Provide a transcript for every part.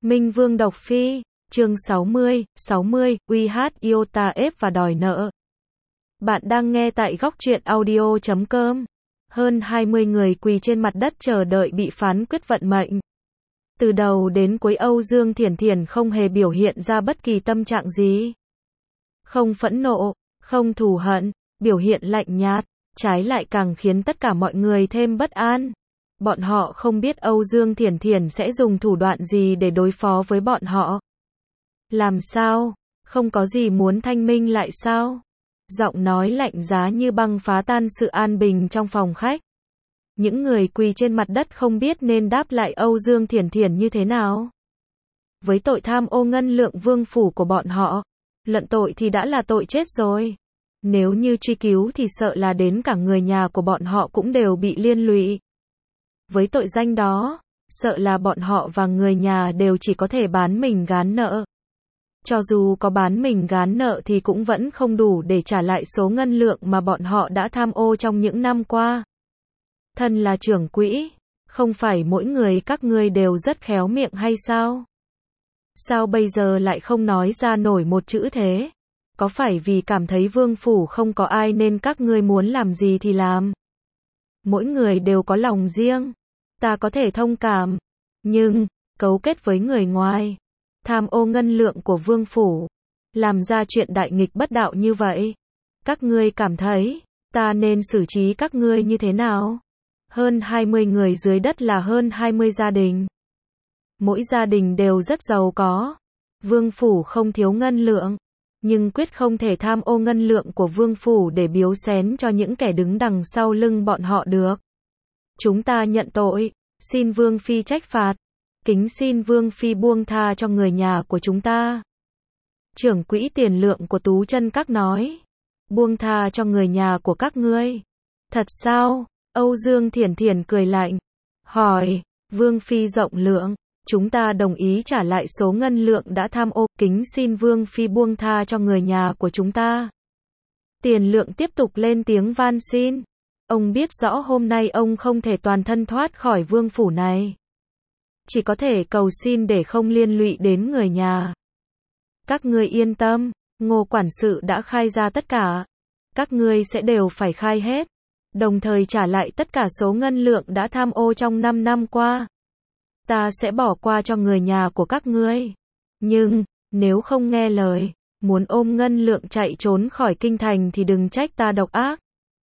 Minh Vương độc phi, chương 60, UH Iota ép và đòi nợ. Bạn đang nghe tại góc truyện audio.com. Hơn 20 người quỳ trên mặt đất chờ đợi bị phán quyết vận mệnh. Từ đầu đến cuối Âu Dương Thiển Thiển không hề biểu hiện ra bất kỳ tâm trạng gì. Không phẫn nộ, không thù hận, biểu hiện lạnh nhạt, trái lại càng khiến tất cả mọi người thêm bất an. Bọn họ không biết Âu Dương Thiển Thiển sẽ dùng thủ đoạn gì để đối phó với bọn họ. Làm sao? Không có gì muốn thanh minh lại sao? Giọng nói lạnh giá như băng phá tan sự an bình trong phòng khách. Những người quỳ trên mặt đất không biết nên đáp lại Âu Dương Thiển Thiển như thế nào. Với tội tham ô ngân lượng vương phủ của bọn họ, luận tội thì đã là tội chết rồi. Nếu như truy cứu thì sợ là đến cả người nhà của bọn họ cũng đều bị liên lụy. Với tội danh đó, sợ là bọn họ và người nhà đều chỉ có thể bán mình gán nợ. Cho dù có bán mình gán nợ thì cũng vẫn không đủ để trả lại số ngân lượng mà bọn họ đã tham ô trong những năm qua. Thân là trưởng quỹ, không phải mỗi người các ngươi đều rất khéo miệng hay sao? Sao bây giờ lại không nói ra nổi một chữ thế? Có phải vì cảm thấy vương phủ không có ai nên các ngươi muốn làm gì thì làm? Mỗi người đều có lòng riêng. Ta có thể thông cảm. Nhưng, cấu kết với người ngoài, tham ô ngân lượng của vương phủ, làm ra chuyện đại nghịch bất đạo như vậy. Các ngươi cảm thấy, ta nên xử trí các ngươi như thế nào? Hơn 20 người dưới đất là hơn 20 gia đình. Mỗi gia đình đều rất giàu có. Vương phủ không thiếu ngân lượng, nhưng quyết không thể tham ô ngân lượng của vương phủ để biếu xén cho những kẻ đứng đằng sau lưng bọn họ được. Chúng ta nhận tội, xin vương phi trách phạt, kính xin vương phi buông tha cho người nhà của chúng ta. Trưởng quỹ tiền lượng của Tú Chân Các nói, buông tha cho người nhà của các ngươi. Thật sao? Âu Dương Thiển Thiển cười lạnh, hỏi, vương phi rộng lượng, chúng ta đồng ý trả lại số ngân lượng đã tham ô, kính xin vương phi buông tha cho người nhà của chúng ta. Tiền lượng tiếp tục lên tiếng van xin. Ông biết rõ hôm nay ông không thể toàn thân thoát khỏi vương phủ này. Chỉ có thể cầu xin để không liên lụy đến người nhà. Các ngươi yên tâm, Ngô quản sự đã khai ra tất cả. Các ngươi sẽ đều phải khai hết. Đồng thời trả lại tất cả số ngân lượng đã tham ô trong 5 năm qua. Ta sẽ bỏ qua cho người nhà của các ngươi. Nhưng, nếu không nghe lời, muốn ôm ngân lượng chạy trốn khỏi kinh thành thì đừng trách ta độc ác.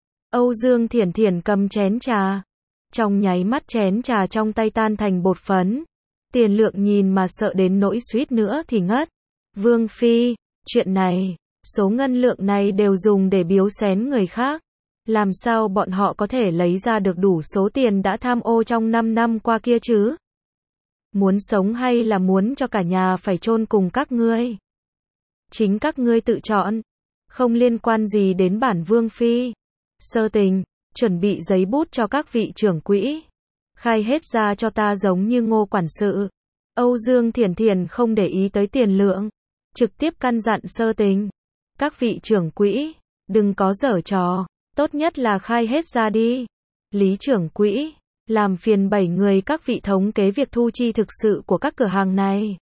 Âu Dương Thiển Thiển cầm chén trà. Trong nháy mắt chén trà trong tay tan thành bột phấn. Tiền lượng nhìn mà sợ đến nỗi suýt nữa thì ngất. Vương phi, chuyện này, số ngân lượng này đều dùng để biếu xén người khác. Làm sao bọn họ có thể lấy ra được đủ số tiền đã tham ô trong 5 năm qua kia chứ? Muốn sống hay là muốn cho cả nhà phải chôn cùng các ngươi? Chính các ngươi tự chọn, không liên quan gì đến bản vương phi. Sơ Tình, chuẩn bị giấy bút cho các vị trưởng quỹ. Khai hết ra cho ta giống như Ngô quản sự. Âu Dương Thiển Thiển không để ý tới tiền lượng, trực tiếp căn dặn Sơ Tình. Các vị trưởng quỹ, đừng có giở trò, tốt nhất là khai hết ra đi. Lý trưởng quỹ, làm phiền 7 người các vị thống kế việc thu chi thực sự của các cửa hàng này.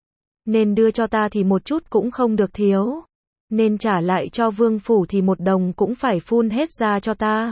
Nên đưa cho ta thì một chút cũng không được thiếu. Nên trả lại cho vương phủ thì một đồng cũng phải phun hết ra cho ta.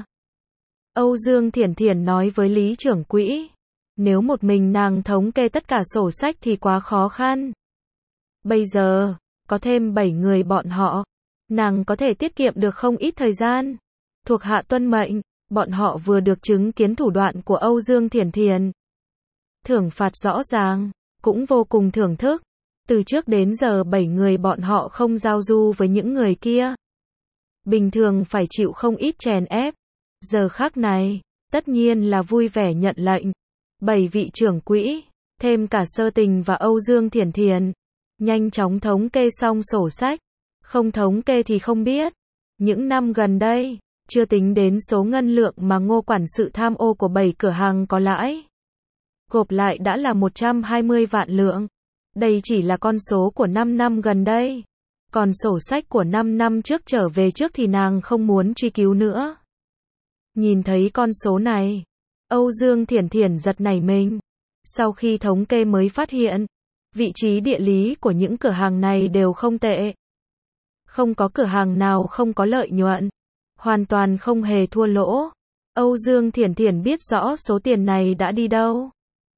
Âu Dương Thiển Thiển nói với Lý trưởng quỹ. Nếu một mình nàng thống kê tất cả sổ sách thì quá khó khăn. Bây giờ, có thêm 7 người bọn họ, nàng có thể tiết kiệm được không ít thời gian. Thuộc hạ tuân mệnh, bọn họ vừa được chứng kiến thủ đoạn của Âu Dương Thiển Thiển. Thưởng phạt rõ ràng, cũng vô cùng thưởng thức. Từ trước đến giờ 7 người bọn họ không giao du với những người kia. Bình thường phải chịu không ít chèn ép. Giờ khắc này, tất nhiên là vui vẻ nhận lệnh. 7 vị trưởng quỹ, thêm cả Sơ Tình và Âu Dương Thiển Thiển, nhanh chóng thống kê xong sổ sách. Không thống kê thì không biết. Những năm gần đây, chưa tính đến số ngân lượng mà Ngô quản sự tham ô của 7 cửa hàng có lãi. Gộp lại đã là 120 vạn lượng. Đây chỉ là con số của 5 năm gần đây. Còn sổ sách của 5 năm trước trở về trước thì nàng không muốn truy cứu nữa. Nhìn thấy con số này, Âu Dương Thiển Thiển giật nảy mình. Sau khi thống kê mới phát hiện, Vị trí địa lý của những cửa hàng này đều không tệ. Không có cửa hàng nào không có lợi nhuận. Hoàn toàn không hề thua lỗ. Âu Dương Thiển Thiển biết rõ số tiền này đã đi đâu.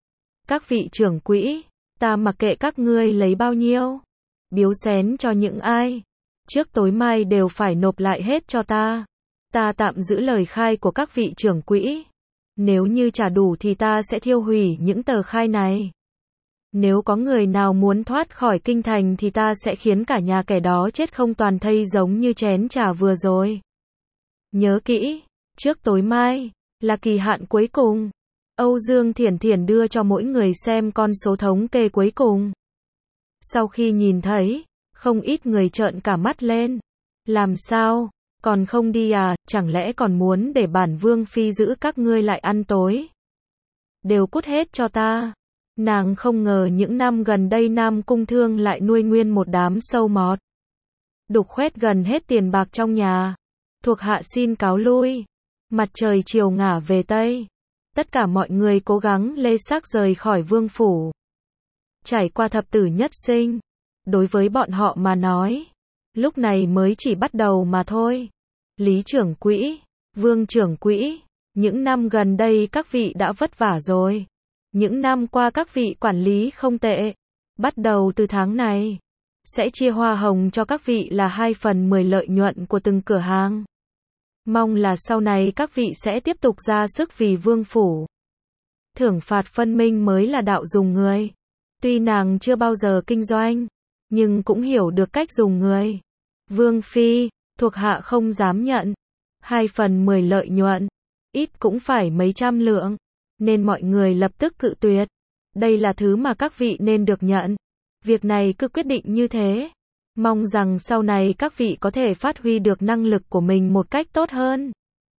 Các vị trưởng quỹ, ta mặc kệ các ngươi lấy bao nhiêu. Biếu xén cho những ai. Trước tối mai đều phải nộp lại hết cho ta. Ta tạm giữ lời khai của các vị trưởng quỹ. Nếu như trả đủ thì ta sẽ thiêu hủy những tờ khai này. Nếu có người nào muốn thoát khỏi kinh thành thì ta sẽ khiến cả nhà kẻ đó chết không toàn thây giống như chén trà vừa rồi. Nhớ kỹ, trước tối mai, là kỳ hạn cuối cùng. Âu Dương Thiển Thiển đưa cho mỗi người xem con số thống kê cuối cùng. Sau khi nhìn thấy, không ít người trợn cả mắt lên. Làm sao? Còn không đi à? Chẳng lẽ còn muốn để bản Vương Phi giữ các ngươi lại ăn tối? Đều cút hết cho ta. Nàng không ngờ những năm gần đây Nam Cung Thương lại nuôi nguyên một đám sâu mọt. Đục khoét gần hết tiền bạc trong nhà. Thuộc hạ xin cáo lui. Mặt trời chiều ngả về Tây. Tất cả mọi người cố gắng lê xác rời khỏi vương phủ. Trải qua thập tử nhất sinh. Đối với bọn họ mà nói, lúc này mới chỉ bắt đầu mà thôi. Lý trưởng quỹ, Vương trưởng quỹ, những năm gần đây các vị đã vất vả rồi. Những năm qua các vị quản lý không tệ. Bắt đầu từ tháng này, sẽ chia hoa hồng cho các vị là 2/10 lợi nhuận của từng cửa hàng. Mong là sau này các vị sẽ tiếp tục ra sức vì vương phủ. Thưởng phạt phân minh mới là đạo dùng người. Tuy nàng chưa bao giờ kinh doanh, nhưng cũng hiểu được cách dùng người. Vương Phi, thuộc hạ không dám nhận. 2/10 lợi nhuận, ít cũng phải mấy trăm lượng, nên mọi người lập tức cự tuyệt. Đây là thứ mà các vị nên được nhận. Việc này cứ quyết định như thế. Mong rằng sau này các vị có thể phát huy được năng lực của mình một cách tốt hơn.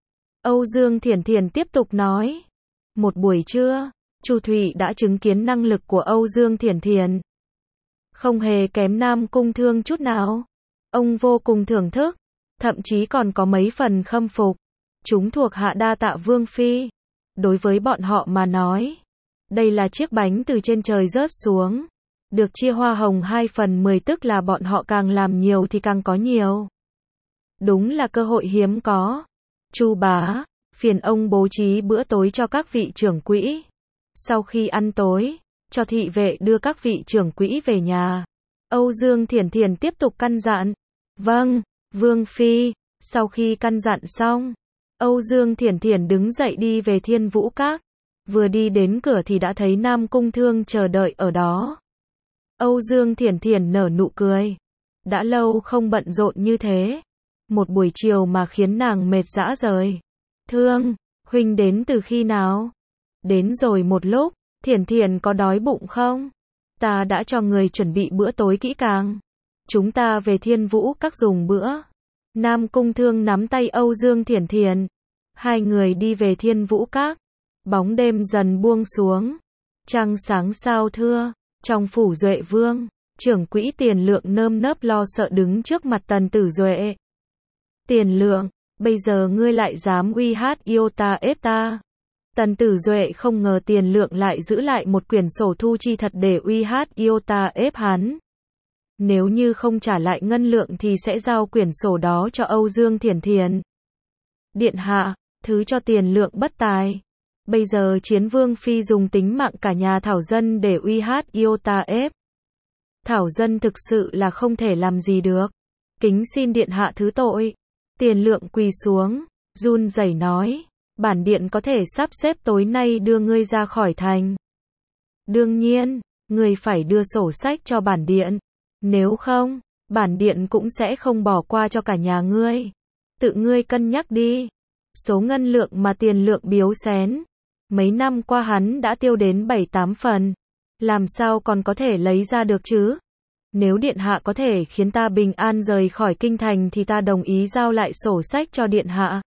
Âu Dương Thiển Thiển tiếp tục nói. Một buổi trưa, Chu Thụy đã chứng kiến năng lực của Âu Dương Thiển Thiển. Không hề kém Nam Cung Thương chút nào. Ông vô cùng thưởng thức, thậm chí còn có mấy phần khâm phục. Chúng thuộc hạ đa tạ Vương Phi. Đối với bọn họ mà nói, đây là chiếc bánh từ trên trời rớt xuống. Được chia hoa hồng 2/10 tức là bọn họ càng làm nhiều thì càng có nhiều. Đúng là cơ hội hiếm có. Chu bá, phiền ông bố trí bữa tối cho các vị trưởng quỹ. Sau khi ăn tối, cho thị vệ đưa các vị trưởng quỹ về nhà. Âu Dương Thiển Thiển tiếp tục căn dặn. Vâng, Vương Phi. Sau khi căn dặn xong, Âu Dương Thiển Thiển đứng dậy đi về Thiên Vũ Các. Vừa đi đến cửa thì đã thấy Nam Cung Thương chờ đợi ở đó. Âu Dương Thiển Thiển nở nụ cười. Đã lâu không bận rộn như thế. Một buổi chiều mà khiến nàng mệt rã rời. Thương, huynh đến từ khi nào? Đến rồi một lúc. Thiển Thiển có đói bụng không? Ta đã cho người chuẩn bị bữa tối kỹ càng. Chúng ta về Thiên Vũ Các dùng bữa. Nam Cung Thương nắm tay Âu Dương Thiển Thiển. Hai người đi về Thiên Vũ Các. Bóng đêm dần buông xuống. Trăng sáng sao thưa. Trong phủ Duệ Vương, trưởng quỹ Tiền Lượng nơm nớp lo sợ đứng trước mặt Tần Tử Duệ. Tiền Lượng, bây giờ ngươi lại dám uy hát yêu ta ép ta. Tần Tử Duệ không ngờ Tiền Lượng lại giữ lại một quyển sổ thu chi thật để uy hát yêu ta ép hắn. Nếu như không trả lại ngân lượng thì sẽ giao quyển sổ đó cho Âu Dương Thiển Thiển. Điện hạ, thứ cho Tiền Lượng bất tài. Bây giờ Chiến Vương Phi dùng tính mạng cả nhà Thảo Dân để uy hát yêu ta ép. Thảo Dân thực sự là không thể làm gì được. Kính xin điện hạ thứ tội. Tiền Lượng quỳ xuống, run rẩy nói. Bản điện có thể sắp xếp tối nay đưa ngươi ra khỏi thành. Đương nhiên, ngươi phải đưa sổ sách cho bản điện. Nếu không, bản điện cũng sẽ không bỏ qua cho cả nhà ngươi. Tự ngươi cân nhắc đi. Số ngân lượng mà Tiền Lượng biếu xén. Mấy năm qua hắn đã tiêu đến 7-8 phần. Làm sao còn có thể lấy ra được chứ? Nếu điện hạ có thể khiến ta bình an rời khỏi kinh thành thì ta đồng ý giao lại sổ sách cho điện hạ.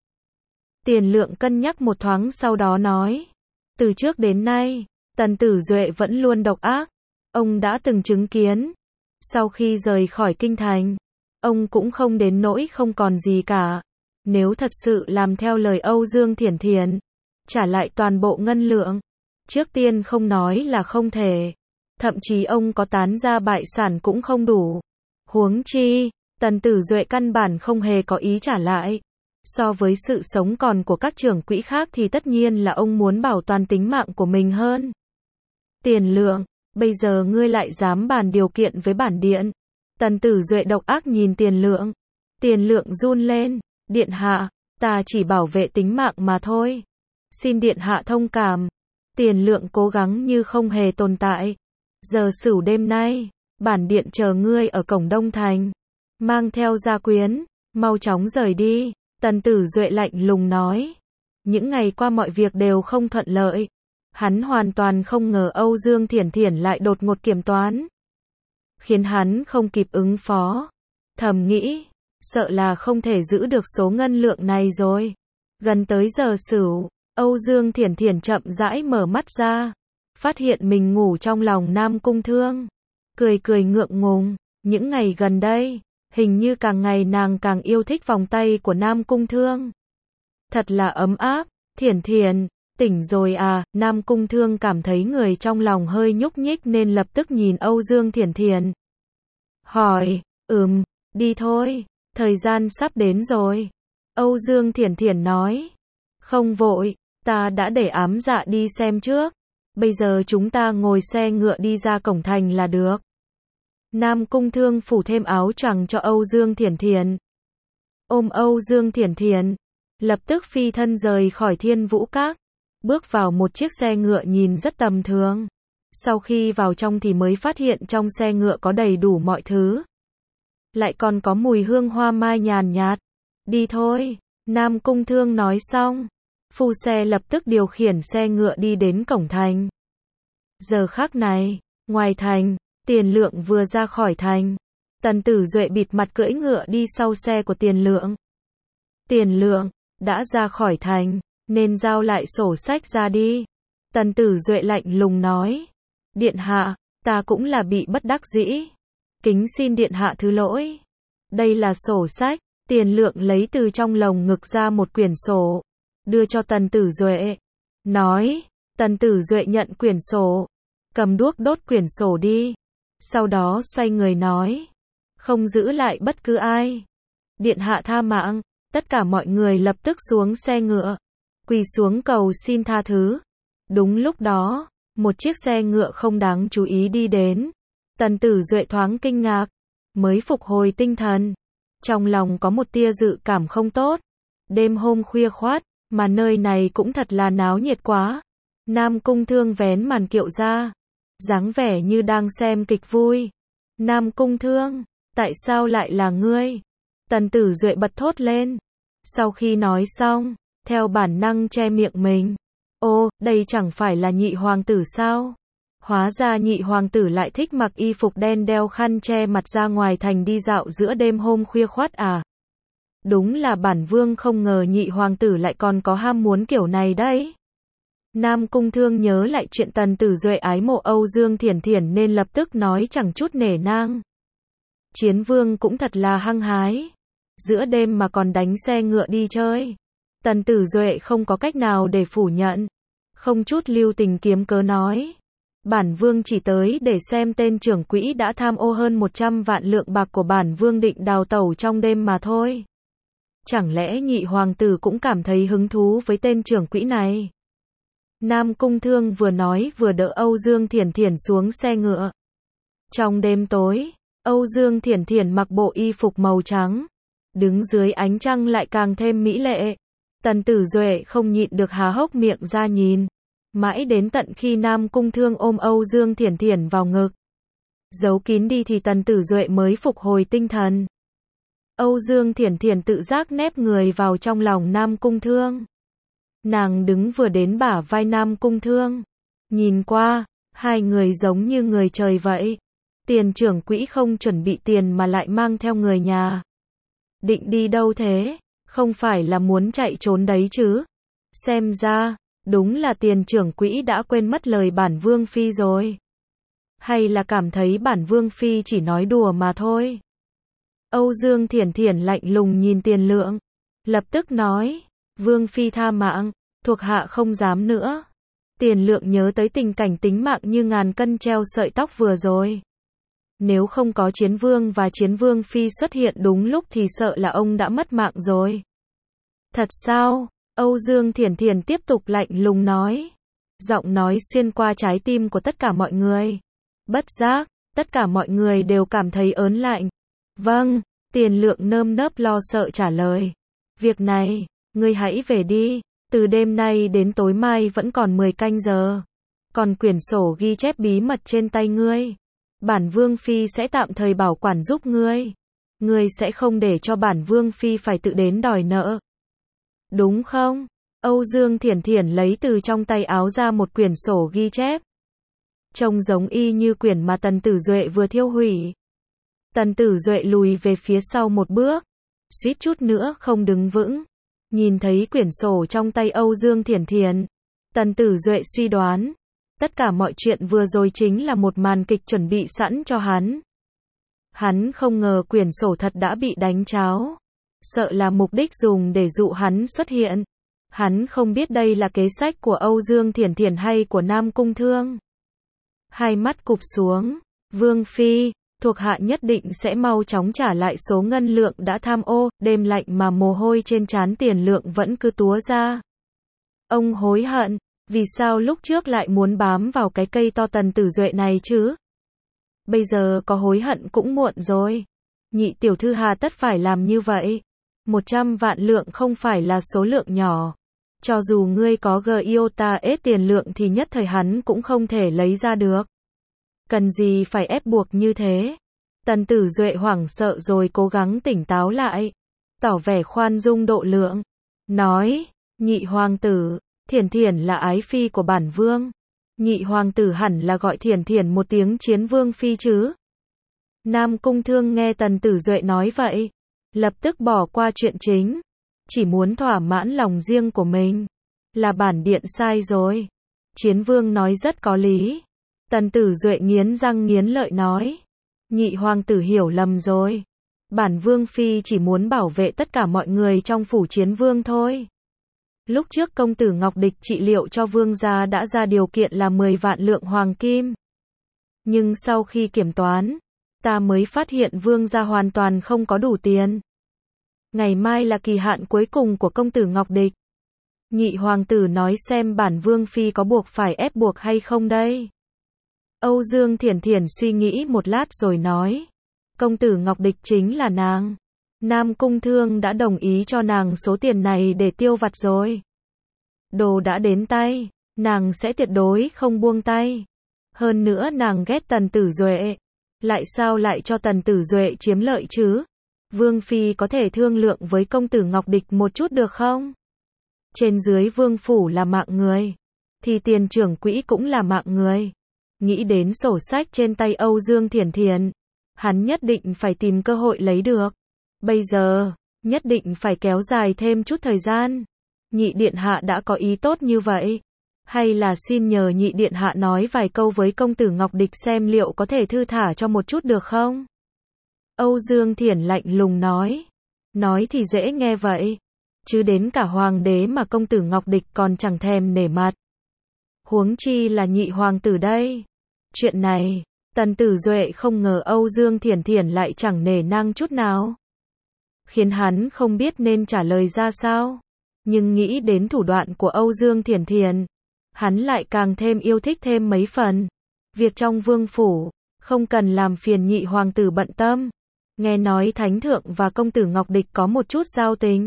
Tiền Lượng cân nhắc một thoáng sau đó nói. Từ trước đến nay, Tần Tử Duệ vẫn luôn độc ác. Ông đã từng chứng kiến. Sau khi rời khỏi kinh thành, ông cũng không đến nỗi không còn gì cả. Nếu thật sự làm theo lời Âu Dương Thiển Thiển, trả lại toàn bộ ngân lượng, trước tiên không nói là không thể. thậm chí ông có tán gia bại sản cũng không đủ. Huống chi, Tần Tử Duệ căn bản không hề có ý trả lại. So với sự sống còn của các trưởng quỹ khác thì tất nhiên là ông muốn bảo toàn tính mạng của mình hơn. Tiền Lượng, bây giờ ngươi lại dám bàn điều kiện với bản điện. Tần Tử Duệ độc ác nhìn Tiền Lượng. Tiền Lượng run lên, điện hạ, ta chỉ bảo vệ tính mạng mà thôi. Xin điện hạ thông cảm. Tiền Lượng cố gắng như không hề tồn tại. Giờ Sửu đêm nay, bản điện chờ ngươi ở cổng Đông Thành. Mang theo gia quyến, mau chóng rời đi. Tần Tử Duệ lạnh lùng nói. Những ngày qua mọi việc đều không thuận lợi. Hắn hoàn toàn không ngờ Âu Dương Thiển Thiển lại đột ngột kiểm toán. Khiến hắn không kịp ứng phó. Thầm nghĩ, sợ là không thể giữ được số ngân lượng này rồi. Gần tới giờ Sửu, Âu Dương Thiển Thiển chậm rãi mở mắt ra. Phát hiện mình ngủ trong lòng Nam Cung Thương. Cười cười ngượng ngùng, những ngày gần đây, hình như càng ngày nàng càng yêu thích vòng tay của Nam Cung Thương. Thật là ấm áp. Thiển Thiển, tỉnh rồi à? Nam Cung Thương cảm thấy người trong lòng hơi nhúc nhích nên lập tức nhìn Âu Dương Thiển Thiển. Hỏi, đi thôi, thời gian sắp đến rồi. Âu Dương Thiển Thiển nói. Không vội, ta đã để ám dạ đi xem trước. Bây giờ chúng ta ngồi xe ngựa đi ra cổng thành là được. Nam Cung Thương phủ thêm áo choàng cho Âu Dương Thiển Thiển. Ôm Âu Dương Thiển Thiển, lập tức phi thân rời khỏi Thiên Vũ Các, bước vào một chiếc xe ngựa nhìn rất tầm thường. Sau khi vào trong thì mới phát hiện trong xe ngựa có đầy đủ mọi thứ. Lại còn có mùi hương hoa mai nhàn nhạt. Đi thôi, Nam Cung Thương nói xong. Phu xe lập tức điều khiển xe ngựa đi đến cổng thành. Giờ khắc này, ngoài thành, Tiền Lượng vừa ra khỏi thành. Tần Tử Duệ bịt mặt cưỡi ngựa đi sau xe của Tiền Lượng. Tiền Lượng, đã ra khỏi thành, nên giao lại sổ sách ra đi. Tần Tử Duệ lạnh lùng nói. Điện hạ, ta cũng là bị bất đắc dĩ. Kính xin điện hạ thứ lỗi. Đây là sổ sách. Tiền Lượng lấy từ trong lồng ngực ra một quyển sổ, đưa cho Tần Tử Duệ. Nói, Tần Tử Duệ nhận quyển sổ, cầm đuốc đốt quyển sổ đi. Sau đó xoay người nói, không giữ lại bất cứ ai. Điện hạ tha mạng. Tất cả mọi người lập tức xuống xe ngựa, quỳ xuống cầu xin tha thứ. Đúng lúc đó, một chiếc xe ngựa không đáng chú ý đi đến. Tần Tử Duệ thoáng kinh ngạc, mới phục hồi tinh thần. Trong lòng có một tia dự cảm không tốt. Đêm hôm khuya khoắt, mà nơi này cũng thật là náo nhiệt quá. Nam Cung Thương vén màn kiệu ra, dáng vẻ như đang xem kịch vui. Nam Cung Thương, tại sao lại là ngươi? Tần Tử Duệ bật thốt lên. Sau khi nói xong, theo bản năng che miệng mình. Ô, đây chẳng phải là nhị hoàng tử sao? Hóa ra nhị hoàng tử lại thích mặc y phục đen đeo khăn che mặt ra ngoài thành đi dạo giữa đêm hôm khuya khoắt à? Đúng là bản vương không ngờ nhị hoàng tử lại còn có ham muốn kiểu này đấy. Nam Cung Thương nhớ lại chuyện Tần Tử Duệ ái mộ Âu Dương Thiển Thiển nên lập tức nói chẳng chút nể nang. Chiến vương cũng thật là hăng hái. Giữa đêm mà còn đánh xe ngựa đi chơi. Tần Tử Duệ không có cách nào để phủ nhận. Không chút lưu tình kiếm cớ nói. Bản vương chỉ tới để xem tên trưởng quỹ đã tham ô hơn 100 vạn lượng bạc của bản vương định đào tẩu trong đêm mà thôi. Chẳng lẽ nhị hoàng tử cũng cảm thấy hứng thú với tên trưởng quỹ này? Nam Cung Thương vừa nói vừa đỡ Âu Dương Thiển Thiển xuống xe ngựa. Trong đêm tối, Âu Dương Thiển Thiển mặc bộ y phục màu trắng, đứng dưới ánh trăng lại càng thêm mỹ lệ. Tần Tử Duệ không nhịn được há hốc miệng ra nhìn. Mãi đến tận khi Nam Cung Thương ôm Âu Dương Thiển Thiển vào ngực, giấu kín đi thì Tần Tử Duệ mới phục hồi tinh thần. Âu Dương Thiển Thiển tự giác nép người vào trong lòng Nam Cung Thương. Nàng đứng vừa đến bả vai Nam Cung Thương. Nhìn qua, hai người giống như người trời vậy. Tiền trưởng quỹ không chuẩn bị tiền mà lại mang theo người nhà. Định đi đâu thế? Không phải là muốn chạy trốn đấy chứ? Xem ra, đúng là tiền trưởng quỹ đã quên mất lời bản vương phi rồi. Hay là cảm thấy bản vương phi chỉ nói đùa mà thôi? Âu Dương Thiển Thiển lạnh lùng nhìn Tiền Lượng, lập tức nói, vương phi tha mạng, thuộc hạ không dám nữa. Tiền Lượng nhớ tới tình cảnh tính mạng như ngàn cân treo sợi tóc vừa rồi. Nếu không có Chiến Vương và Chiến Vương Phi xuất hiện đúng lúc thì sợ là ông đã mất mạng rồi. Thật sao? Âu Dương Thiển Thiển tiếp tục lạnh lùng nói. Giọng nói xuyên qua trái tim của tất cả mọi người. Bất giác, tất cả mọi người đều cảm thấy ớn lạnh. Vâng, Tiền Lượng nơm nớp lo sợ trả lời. Việc này, ngươi hãy về đi, từ đêm nay đến tối mai vẫn còn 10 canh giờ. Còn quyển sổ ghi chép bí mật trên tay ngươi, bản Vương Phi sẽ tạm thời bảo quản giúp ngươi. Ngươi sẽ không để cho bản Vương Phi phải tự đến đòi nợ. Đúng không? Âu Dương Thiển Thiển lấy từ trong tay áo ra một quyển sổ ghi chép. Trông giống y như quyển mà Tần Tử Duệ vừa thiêu hủy. Tần Tử Duệ lùi về phía sau một bước, suýt chút nữa không đứng vững. Nhìn thấy quyển sổ trong tay Âu Dương Thiển Thiển, Tần Tử Duệ suy đoán, tất cả mọi chuyện vừa rồi chính là một màn kịch chuẩn bị sẵn cho hắn. Hắn không ngờ quyển sổ thật đã bị đánh tráo, sợ là mục đích dùng để dụ hắn xuất hiện. Hắn không biết đây là kế sách của Âu Dương Thiển Thiển hay của Nam Cung Thương. Hai mắt cụp xuống, Vương Phi, thuộc hạ nhất định sẽ mau chóng trả lại số ngân lượng đã tham ô. Đêm lạnh mà mồ hôi trên trán Tiền Lượng vẫn cứ túa ra. Ông hối hận, vì sao lúc trước lại muốn bám vào cái cây to Tần Tử Duệ này chứ? Bây giờ có hối hận cũng muộn rồi. Nhị tiểu thư hà tất phải làm như vậy. 100 vạn lượng không phải là số lượng nhỏ. Cho dù ngươi có giota ít tiền lượng thì nhất thời hắn cũng không thể lấy ra được. Cần gì phải ép buộc như thế? Tần Tử Duệ hoảng sợ rồi cố gắng tỉnh táo lại, tỏ vẻ khoan dung độ lượng, nói, nhị hoàng tử, Thiển Thiển là ái phi của bản vương. Nhị hoàng tử hẳn là gọi Thiển Thiển một tiếng Chiến Vương Phi chứ. Nam Cung Thương nghe Tần Tử Duệ nói vậy, lập tức bỏ qua chuyện chính, chỉ muốn thỏa mãn lòng riêng của mình. Là bản điện sai rồi. Chiến Vương nói rất có lý. Tần Tử Duệ nghiến răng nghiến lợi nói. Nhị hoàng tử hiểu lầm rồi. Bản Vương Phi chỉ muốn bảo vệ tất cả mọi người trong phủ Chiến Vương thôi. Lúc trước công tử Ngọc Địch trị liệu cho vương gia đã ra điều kiện là 10 vạn lượng hoàng kim. Nhưng sau khi kiểm toán, ta mới phát hiện vương gia hoàn toàn không có đủ tiền. Ngày mai là kỳ hạn cuối cùng của công tử Ngọc Địch. Nhị hoàng tử nói xem bản Vương Phi có buộc phải ép buộc hay không đây? Âu Dương Thiển Thiển suy nghĩ một lát rồi nói. Công tử Ngọc Địch chính là nàng. Nam Cung Thương đã đồng ý cho nàng số tiền này để tiêu vặt rồi. Đồ đã đến tay, nàng sẽ tuyệt đối không buông tay. Hơn nữa nàng ghét Tần Tử Duệ. Lại sao lại cho Tần Tử Duệ chiếm lợi chứ? Vương Phi có thể thương lượng với công tử Ngọc Địch một chút được không? Trên dưới vương phủ là mạng người, thì tiền trưởng quỹ cũng là mạng người. Nghĩ đến sổ sách trên tay Âu Dương Thiển Thiển, hắn nhất định phải tìm cơ hội lấy được. Bây giờ, nhất định phải kéo dài thêm chút thời gian. Nhị điện hạ đã có ý tốt như vậy. Hay là xin nhờ nhị điện hạ nói vài câu với công tử Ngọc Địch xem liệu có thể thư thả cho một chút được không? Âu Dương Thiển lạnh lùng nói. Nói thì dễ nghe vậy. Chứ đến cả hoàng đế mà công tử Ngọc Địch còn chẳng thèm nể mặt. Huống chi là nhị hoàng tử đây. Chuyện này, Tần Tử Duệ không ngờ Âu Dương Thiển Thiển lại chẳng nể nang chút nào. Khiến hắn không biết nên trả lời ra sao. Nhưng nghĩ đến thủ đoạn của Âu Dương Thiển Thiển, hắn lại càng thêm yêu thích thêm mấy phần. Việc trong vương phủ, không cần làm phiền nhị hoàng tử bận tâm. Nghe nói Thánh Thượng và công tử Ngọc Địch có một chút giao tình.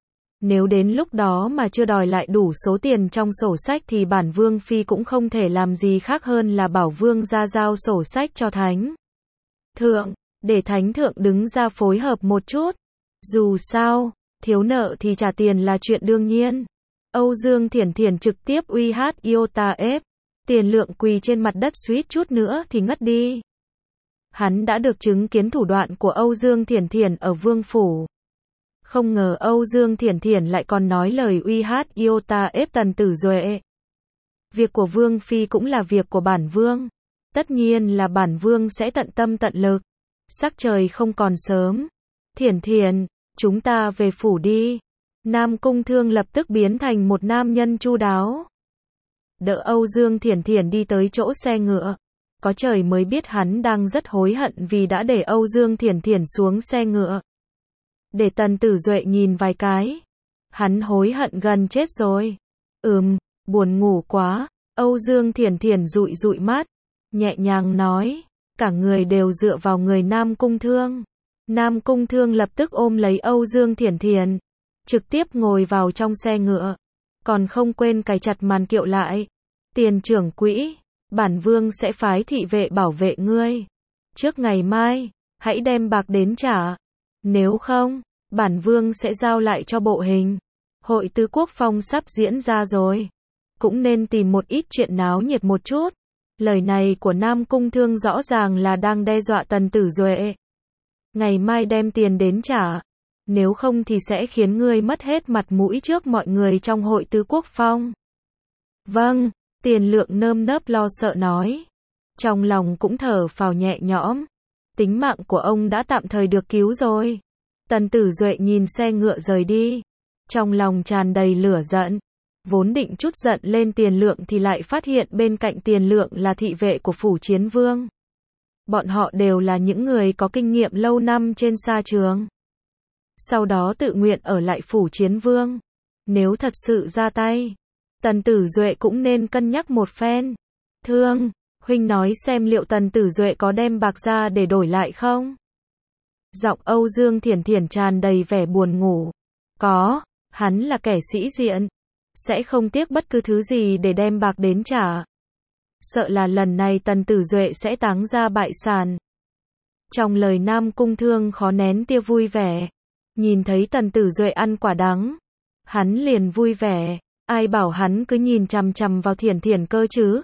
Nếu đến lúc đó mà chưa đòi lại đủ số tiền trong sổ sách thì bản Vương Phi cũng không thể làm gì khác hơn là bảo Vương ra giao sổ sách cho Thánh Thượng, để Thánh Thượng đứng ra phối hợp một chút. Dù sao, thiếu nợ thì trả tiền là chuyện đương nhiên. Âu Dương Thiển Thiển trực tiếp uy hát iota ép. Tiền Lượng quỳ trên mặt đất suýt chút nữa thì ngất đi. Hắn đã được chứng kiến thủ đoạn của Âu Dương Thiển Thiển ở vương phủ. Không ngờ Âu Dương Thiển Thiển lại còn nói lời uy hát iota ép Tần Tử Duệ. Việc của Vương Phi cũng là việc của bản Vương. Tất nhiên là bản Vương sẽ tận tâm tận lực. Sắc trời không còn sớm. Thiển Thiển, chúng ta về phủ đi. Nam Cung Thương lập tức biến thành một nam nhân chu đáo. đỡ Âu Dương Thiển Thiển đi tới chỗ xe ngựa. Có trời mới biết hắn đang rất hối hận vì đã để Âu Dương Thiển Thiển xuống xe ngựa. Để Tần Tử Duệ nhìn vài cái. Hắn hối hận gần chết rồi. Buồn ngủ quá. Âu Dương Thiển Thiển dụi dụi mắt, nhẹ nhàng nói, cả người đều dựa vào người Nam Cung Thương. Nam Cung Thương lập tức ôm lấy Âu Dương Thiển Thiển, trực tiếp ngồi vào trong xe ngựa, còn không quên cài chặt màn kiệu lại. Tiền trưởng quỹ, bản vương sẽ phái thị vệ bảo vệ ngươi. Trước ngày mai, hãy đem bạc đến trả. Nếu không, bản vương sẽ giao lại cho bộ hình. Hội Tứ Quốc Phong sắp diễn ra rồi. Cũng nên tìm một ít chuyện náo nhiệt một chút. Lời này của Nam Cung Thương rõ ràng là đang đe dọa Tần Tử Duệ. Ngày mai đem tiền đến trả. Nếu không thì sẽ khiến ngươi mất hết mặt mũi trước mọi người trong Hội Tứ Quốc Phong. Vâng, Tiền Lượng nơm nớp lo sợ nói. Trong lòng cũng thở phào nhẹ nhõm. Tính mạng của ông đã tạm thời được cứu rồi. Tần Tử Duệ nhìn xe ngựa rời đi. Trong lòng tràn đầy lửa giận. Vốn định trút giận lên Tiền Lượng thì lại phát hiện bên cạnh Tiền Lượng là thị vệ của Phủ Chiến Vương. Bọn họ đều là những người có kinh nghiệm lâu năm trên sa trường. Sau đó tự nguyện ở lại Phủ Chiến Vương. Nếu thật sự ra tay, Tần Tử Duệ cũng nên cân nhắc một phen. Thương, huynh nói xem liệu Tần Tử Duệ có đem bạc ra để đổi lại không? Giọng Âu Dương Thiển Thiển tràn đầy vẻ buồn ngủ. Có, hắn là kẻ sĩ diện, sẽ không tiếc bất cứ thứ gì để đem bạc đến trả. Sợ là lần này Tần Tử Duệ sẽ táng ra bại sản. Trong lời Nam Cung Thương khó nén tia vui vẻ. Nhìn thấy Tần Tử Duệ ăn quả đắng, hắn liền vui vẻ. Ai bảo hắn cứ nhìn chằm chằm vào Thiển Thiển cơ chứ?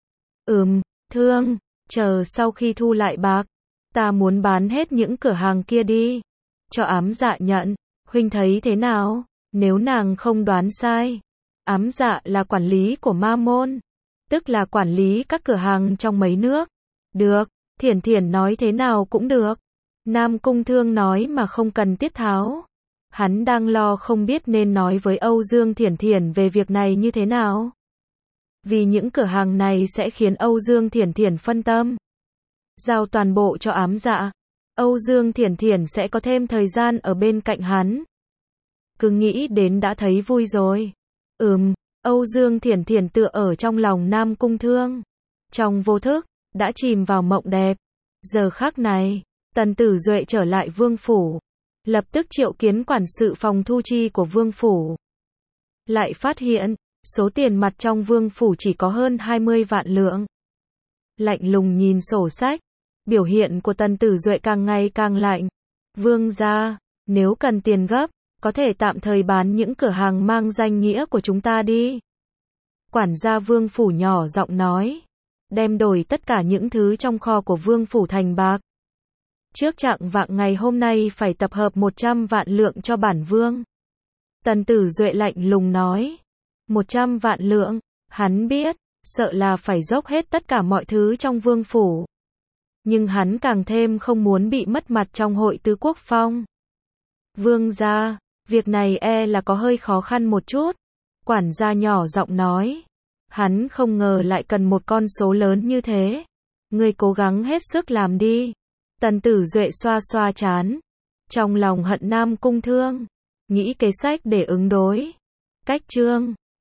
Thương, chờ sau khi thu lại bạc, ta muốn bán hết những cửa hàng kia đi. Cho Ám Dạ nhận, huynh thấy thế nào? Nếu nàng không đoán sai, Ám Dạ là quản lý của Ma Môn, tức là quản lý các cửa hàng trong mấy nước. Được, Thiển Thiển nói thế nào cũng được. Nam Cung Thương nói mà không cần tiết tháo. Hắn đang lo không biết nên nói với Âu Dương Thiển Thiển về việc này như thế nào. Vì những cửa hàng này sẽ khiến Âu Dương Thiển Thiển phân tâm. Giao toàn bộ cho Ám Dạ, Âu Dương Thiển Thiển sẽ có thêm thời gian ở bên cạnh hắn. Cứ nghĩ đến đã thấy vui rồi. Âu Dương Thiển Thiển tựa ở trong lòng Nam Cung Thương. Trong vô thức, đã chìm vào mộng đẹp. Giờ khắc này, Tần Tử Duệ trở lại Vương Phủ. Lập tức triệu kiến quản sự phòng thu chi của Vương Phủ. Lại phát hiện, số tiền mặt trong Vương Phủ chỉ có hơn 20 vạn lượng. Lạnh lùng nhìn sổ sách, biểu hiện của Tần Tử Duệ càng ngày càng lạnh. Vương gia, nếu cần tiền gấp, có thể tạm thời bán những cửa hàng mang danh nghĩa của chúng ta đi. Quản gia Vương Phủ nhỏ giọng nói. Đem đổi tất cả những thứ trong kho của Vương Phủ thành bạc. Trước trạng vạng ngày hôm nay phải tập hợp 100 vạn lượng cho bản vương. Tần Tử Duệ lạnh lùng nói. 100 vạn lượng, hắn biết, sợ là phải dốc hết tất cả mọi thứ trong Vương Phủ. Nhưng hắn càng thêm không muốn bị mất mặt trong Hội Tứ Quốc Phong. Vương gia, việc này là có hơi khó khăn một chút. Quản gia nhỏ giọng nói. Hắn không ngờ lại cần một con số lớn như thế. Ngươi cố gắng hết sức làm đi. Tần Tử Duệ xoa xoa trán. Trong lòng hận Nam Cung Thương. Nghĩ kế sách để ứng đối. Cách chương